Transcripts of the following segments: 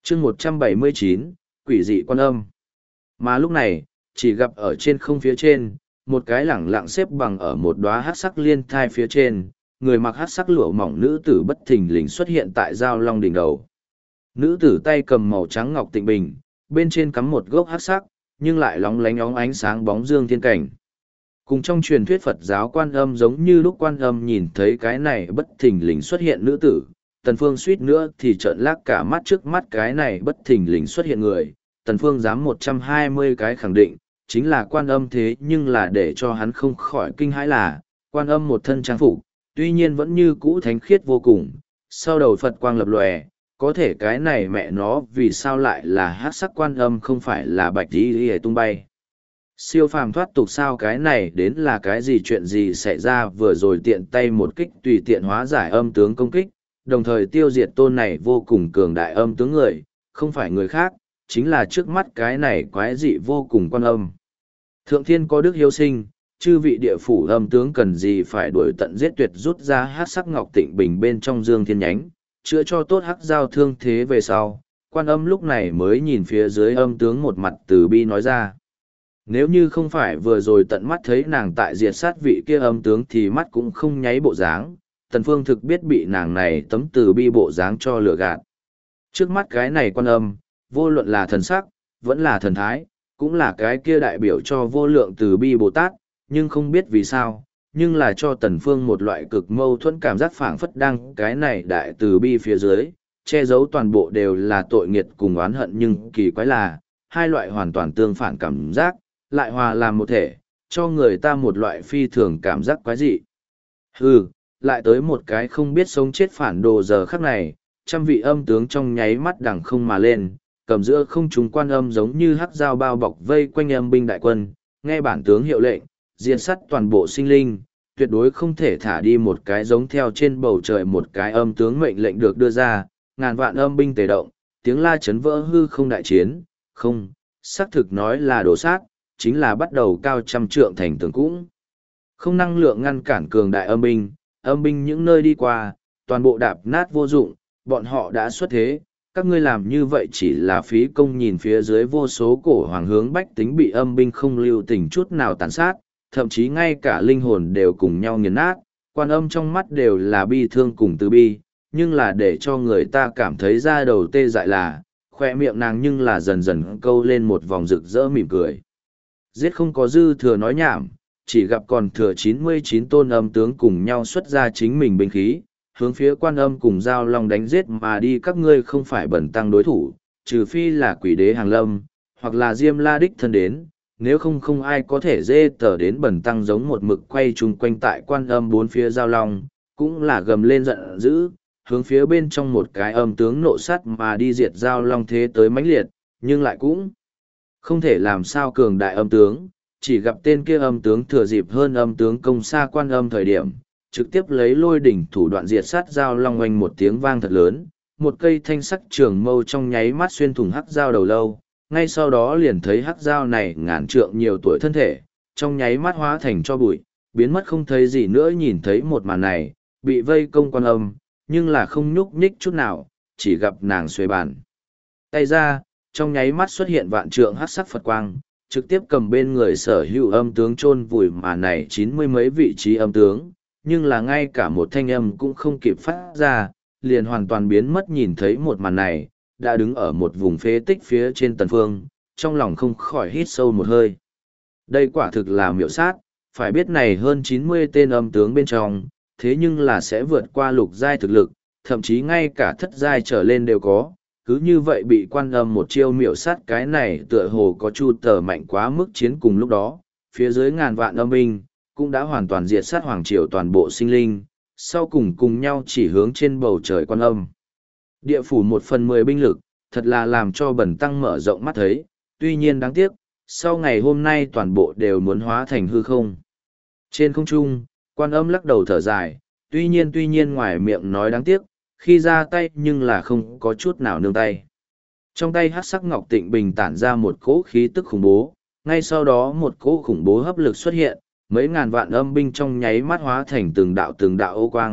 chương 179, quỷ dị quan âm. Mà lúc này, chỉ gặp ở trên không phía trên, một cái lẳng lặng xếp bằng ở một đóa hắc sắc liên thai phía trên, người mặc hắc sắc lụa mỏng nữ tử bất thình lình xuất hiện tại giao long đỉnh đầu. Nữ tử tay cầm màu trắng ngọc tịnh bình, bên trên cắm một gốc hắc sắc, nhưng lại lóng lánh óng ánh sáng bóng dương thiên cảnh. Cùng trong truyền thuyết Phật giáo Quan Âm giống như lúc Quan Âm nhìn thấy cái này bất thình lình xuất hiện nữ tử, Tần Phương suýt nữa thì trợn lác cả mắt trước mắt cái này bất thình lình xuất hiện người. Tần Phương dám 120 cái khẳng định, chính là Quan Âm, thế nhưng là để cho hắn không khỏi kinh hãi là, Quan Âm một thân trang phục, tuy nhiên vẫn như cũ thánh khiết vô cùng, sau đầu Phật quang lập lòe, có thể cái này mẹ nó vì sao lại là hắc sắc Quan Âm không phải là bạch y tung bay. Siêu phàm thoát tục sao, cái này đến là cái gì, chuyện gì xảy ra, vừa rồi tiện tay một kích tùy tiện hóa giải âm tướng công kích, đồng thời tiêu diệt tôn này vô cùng cường đại âm tướng người, không phải người khác, chính là trước mắt cái này quái dị vô cùng Quan Âm. Thượng thiên có đức hiếu sinh, chư vị địa phủ âm tướng cần gì phải đuổi tận giết tuyệt, rút ra hắc sắc ngọc tịnh bình bên trong dương thiên nhánh, chữa cho tốt hắc giao thương thế về sau. Quan Âm lúc này mới nhìn phía dưới âm tướng một mặt từ bi nói ra. Nếu như không phải vừa rồi tận mắt thấy nàng tại diệt sát vị kia âm tướng thì mắt cũng không nháy bộ dáng, Tần Phương thực biết bị nàng này tấm từ bi bộ dáng cho lừa gạt. Trước mắt cái này Quan Âm, vô luận là thần sắc, vẫn là thần thái, cũng là cái kia đại biểu cho vô lượng từ bi Bồ Tát, nhưng không biết vì sao, nhưng là cho Tần Phương một loại cực mâu thuẫn cảm giác, phảng phất đang cái này đại từ bi phía dưới, che giấu toàn bộ đều là tội nghiệt cùng oán hận, nhưng kỳ quái là, hai loại hoàn toàn tương phản cảm giác, lại hòa làm một thể, cho người ta một loại phi thường cảm giác quái dị. Hừ, lại tới một cái không biết sống chết phản đồ. Giờ khắc này, trăm vị âm tướng trong nháy mắt đằng không mà lên, cầm giữa không trung Quan Âm giống như hắc dao bao bọc vây quanh âm binh đại quân, nghe bản tướng hiệu lệnh, diệt sát toàn bộ sinh linh, tuyệt đối không thể thả đi một cái. Giống theo trên bầu trời một cái âm tướng mệnh lệnh được đưa ra, ngàn vạn âm binh tề động, tiếng la chấn vỡ hư không, đại chiến, không, xác thực nói là đổ sát, chính là bắt đầu cao trăm trượng thành tường cũng không năng lượng ngăn cản cường đại âm binh những nơi đi qua, toàn bộ đạp nát vô dụng, bọn họ đã xuất thế, các ngươi làm như vậy chỉ là phí công. Nhìn phía dưới vô số cổ hoàng hướng bách tính bị âm binh không lưu tình chút nào tàn sát, thậm chí ngay cả linh hồn đều cùng nhau nghiền nát, Quan Âm trong mắt đều là bi thương cùng từ bi, nhưng là để cho người ta cảm thấy da đầu tê dại là, khoe miệng nàng nhưng là dần dần câu lên một vòng rực rỡ mỉm cười. Giết không có dư thừa nói nhảm, chỉ gặp còn thừa 99 tôn âm tướng cùng nhau xuất ra chính mình binh khí, hướng phía Quan Âm cùng Giao Long đánh giết mà đi. Các ngươi không phải bẩn tăng đối thủ, trừ phi là quỷ đế hàng lâm, hoặc là Diêm La đích thân đến, nếu không không ai có thể dê tờ đến bẩn tăng. Giống một mực quay chung quanh tại Quan Âm bốn phía Giao Long, cũng là gầm lên giận dữ, hướng phía bên trong một cái âm tướng nộ sát mà đi. Diệt Giao Long thế tới mãnh liệt, nhưng lại cũng không thể làm sao cường đại âm tướng, chỉ gặp tên kia âm tướng thừa dịp hơn âm tướng công xa Quan Âm thời điểm, trực tiếp lấy lôi đỉnh thủ đoạn diệt sát Giao Long. Oanh một tiếng vang thật lớn, một cây thanh sắc trường mâu trong nháy mắt xuyên thủng hắc dao đầu lâu, ngay sau đó liền thấy hắc dao này ngàn trượng nhiều tuổi thân thể, trong nháy mắt hóa thành cho bụi, biến mất không thấy gì nữa. Nhìn thấy một màn này, bị vây công Quan Âm, nhưng là không nhúc nhích chút nào, chỉ gặp nàng xuề bàn tay ra, trong nháy mắt xuất hiện vạn trượng hắc sắc Phật quang, trực tiếp cầm bên người sở hữu âm tướng chôn vùi. Mà này 90 mấy vị trí âm tướng, nhưng là ngay cả một thanh âm cũng không kịp phát ra, liền hoàn toàn biến mất. Nhìn thấy một màn này, đã đứng ở một vùng phế tích phía trên Tần Phương, trong lòng không khỏi hít sâu một hơi. Đây quả thực là miểu sát, phải biết này hơn 90 tên âm tướng bên trong, thế nhưng là sẽ vượt qua lục giai thực lực, thậm chí ngay cả thất giai trở lên đều có. Cứ như vậy bị Quan Âm một chiêu miểu sát, cái này tựa hồ có chu tờ mạnh quá mức. Chiến cùng lúc đó, phía dưới ngàn vạn âm binh, cũng đã hoàn toàn diệt sát hoàng triều toàn bộ sinh linh, sau cùng cùng nhau chỉ hướng trên bầu trời Quan Âm. Địa phủ 1/10 binh lực, thật là làm cho bần tăng mở rộng mắt thấy, tuy nhiên đáng tiếc, sau ngày hôm nay toàn bộ đều muốn hóa thành hư không. Trên không trung, Quan Âm lắc đầu thở dài, tuy nhiên ngoài miệng nói đáng tiếc, khi ra tay nhưng là không có chút nào nương tay. Trong tay hắc sắc ngọc tịnh bình tản ra một cỗ khí tức khủng bố, ngay sau đó một cỗ khủng bố hấp lực xuất hiện, mấy ngàn vạn âm binh trong nháy mắt hóa thành từng đạo ô quang,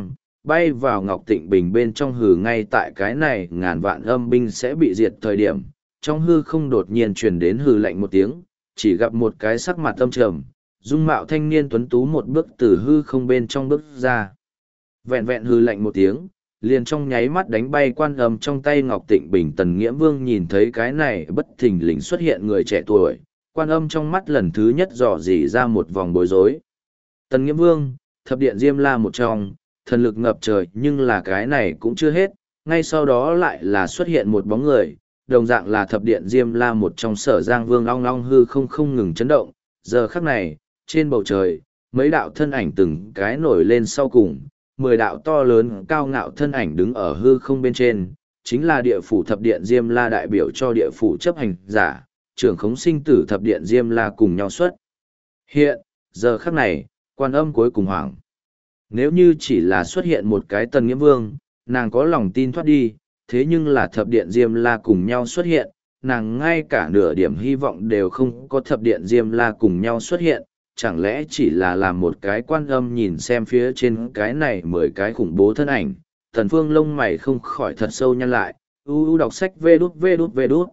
bay vào Ngọc Tịnh Bình bên trong hừ. Ngay tại cái này ngàn vạn âm binh sẽ bị diệt thời điểm, trong hư không đột nhiên truyền đến hừ lạnh một tiếng, chỉ gặp một cái sắc mặt âm trầm, dung mạo thanh niên tuấn tú một bước từ hư không bên trong bước ra. Vẹn vẹn hừ lạnh một tiếng, liền trong nháy mắt đánh bay Quan Âm trong tay Ngọc Tịnh Bình. Tần Nghiễm Vương nhìn thấy cái này bất thình lình xuất hiện người trẻ tuổi, Quan Âm trong mắt lần thứ nhất dò dỉ ra một vòng bối rối. Tần Nghiễm Vương, thập điện Diêm La một trong, thần lực ngập trời, nhưng là cái này cũng chưa hết, ngay sau đó lại là xuất hiện một bóng người, đồng dạng là thập điện Diêm La một trong. Sở Giang Vương long long hư không ngừng chấn động. Giờ khắc này, trên bầu trời, mấy đạo thân ảnh từng cái nổi lên sau cùng, 10 đạo to lớn cao ngạo thân ảnh đứng ở hư không bên trên, chính là địa phủ thập điện Diêm La, đại biểu cho địa phủ chấp hành giả, trưởng khống sinh tử thập điện Diêm La cùng nhau xuất hiện. Giờ khắc này, Quan Âm cuối cùng hoảng. Nếu như chỉ là xuất hiện một cái Tần Nghiễm Vương, nàng có lòng tin thoát đi, thế nhưng là thập điện Diêm La cùng nhau xuất hiện, nàng ngay cả nửa điểm hy vọng đều không có. Thập điện Diêm La cùng nhau xuất hiện, chẳng lẽ chỉ là làm một cái Quan Âm nhìn xem phía trên cái này 10 cái khủng bố thân ảnh. Tần Phương lông mày không khỏi thật sâu nhăn lại. Đọc sách vê đút.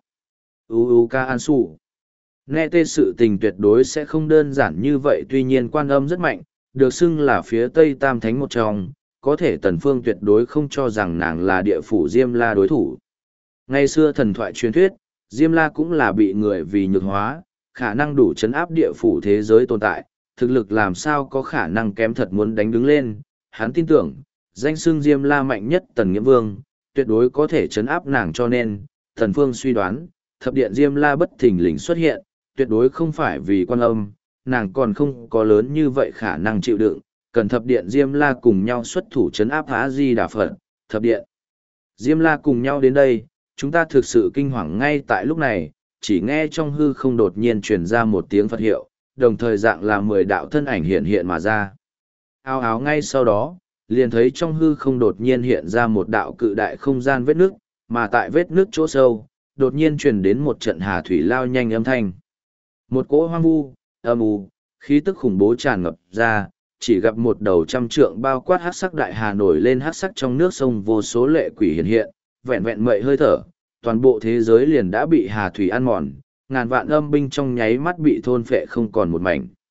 Ca An Sủ. Nghe tê, sự tình tuyệt đối sẽ không đơn giản như vậy. Tuy nhiên Quan Âm rất mạnh, được xưng là phía Tây Tam Thánh một trong, có thể Tần Phương tuyệt đối không cho rằng nàng là địa phủ Diêm La đối thủ. Ngày xưa thần thoại truyền thuyết, Diêm La cũng là bị người vì nhược hóa, khả năng đủ chấn áp địa phủ thế giới tồn tại, thực lực làm sao có khả năng kém, thật muốn đánh đứng lên. Hắn tin tưởng, danh xưng Diêm La mạnh nhất Tần Nghiễm Vương, tuyệt đối có thể chấn áp nàng, cho nên, Tần Phương suy đoán, thập điện Diêm La bất thình lình xuất hiện, tuyệt đối không phải vì Quan Âm, nàng còn không có lớn như vậy khả năng chịu đựng, cần thập điện Diêm La cùng nhau xuất thủ chấn áp A Di Đà Phật. Thập điện Diêm La cùng nhau đến đây, chúng ta thực sự kinh hoàng. Ngay tại lúc này, chỉ nghe trong hư không đột nhiên truyền ra một tiếng Phật hiệu, đồng thời dạng là 10 đạo thân ảnh hiện mà ra. Áo áo, ngay sau đó, liền thấy trong hư không đột nhiên hiện ra một đạo cự đại không gian vết nước, mà tại vết nước chỗ sâu, đột nhiên truyền đến một trận hà thủy lao nhanh âm thanh. Một cỗ hoang vu, âm u, khí tức khủng bố tràn ngập ra, chỉ gặp một đầu 100 trượng bao quát hắc sắc đại hà nổi lên hắc sắc trong nước sông, vô số lệ quỷ hiện, vẹn vẹn mậy hơi thở, toàn bộ thế giới liền đã bị hà thủy ăn mòn, ngàn vạn âm binh trong nháy mắt bị thôn phệ không còn một mảnh.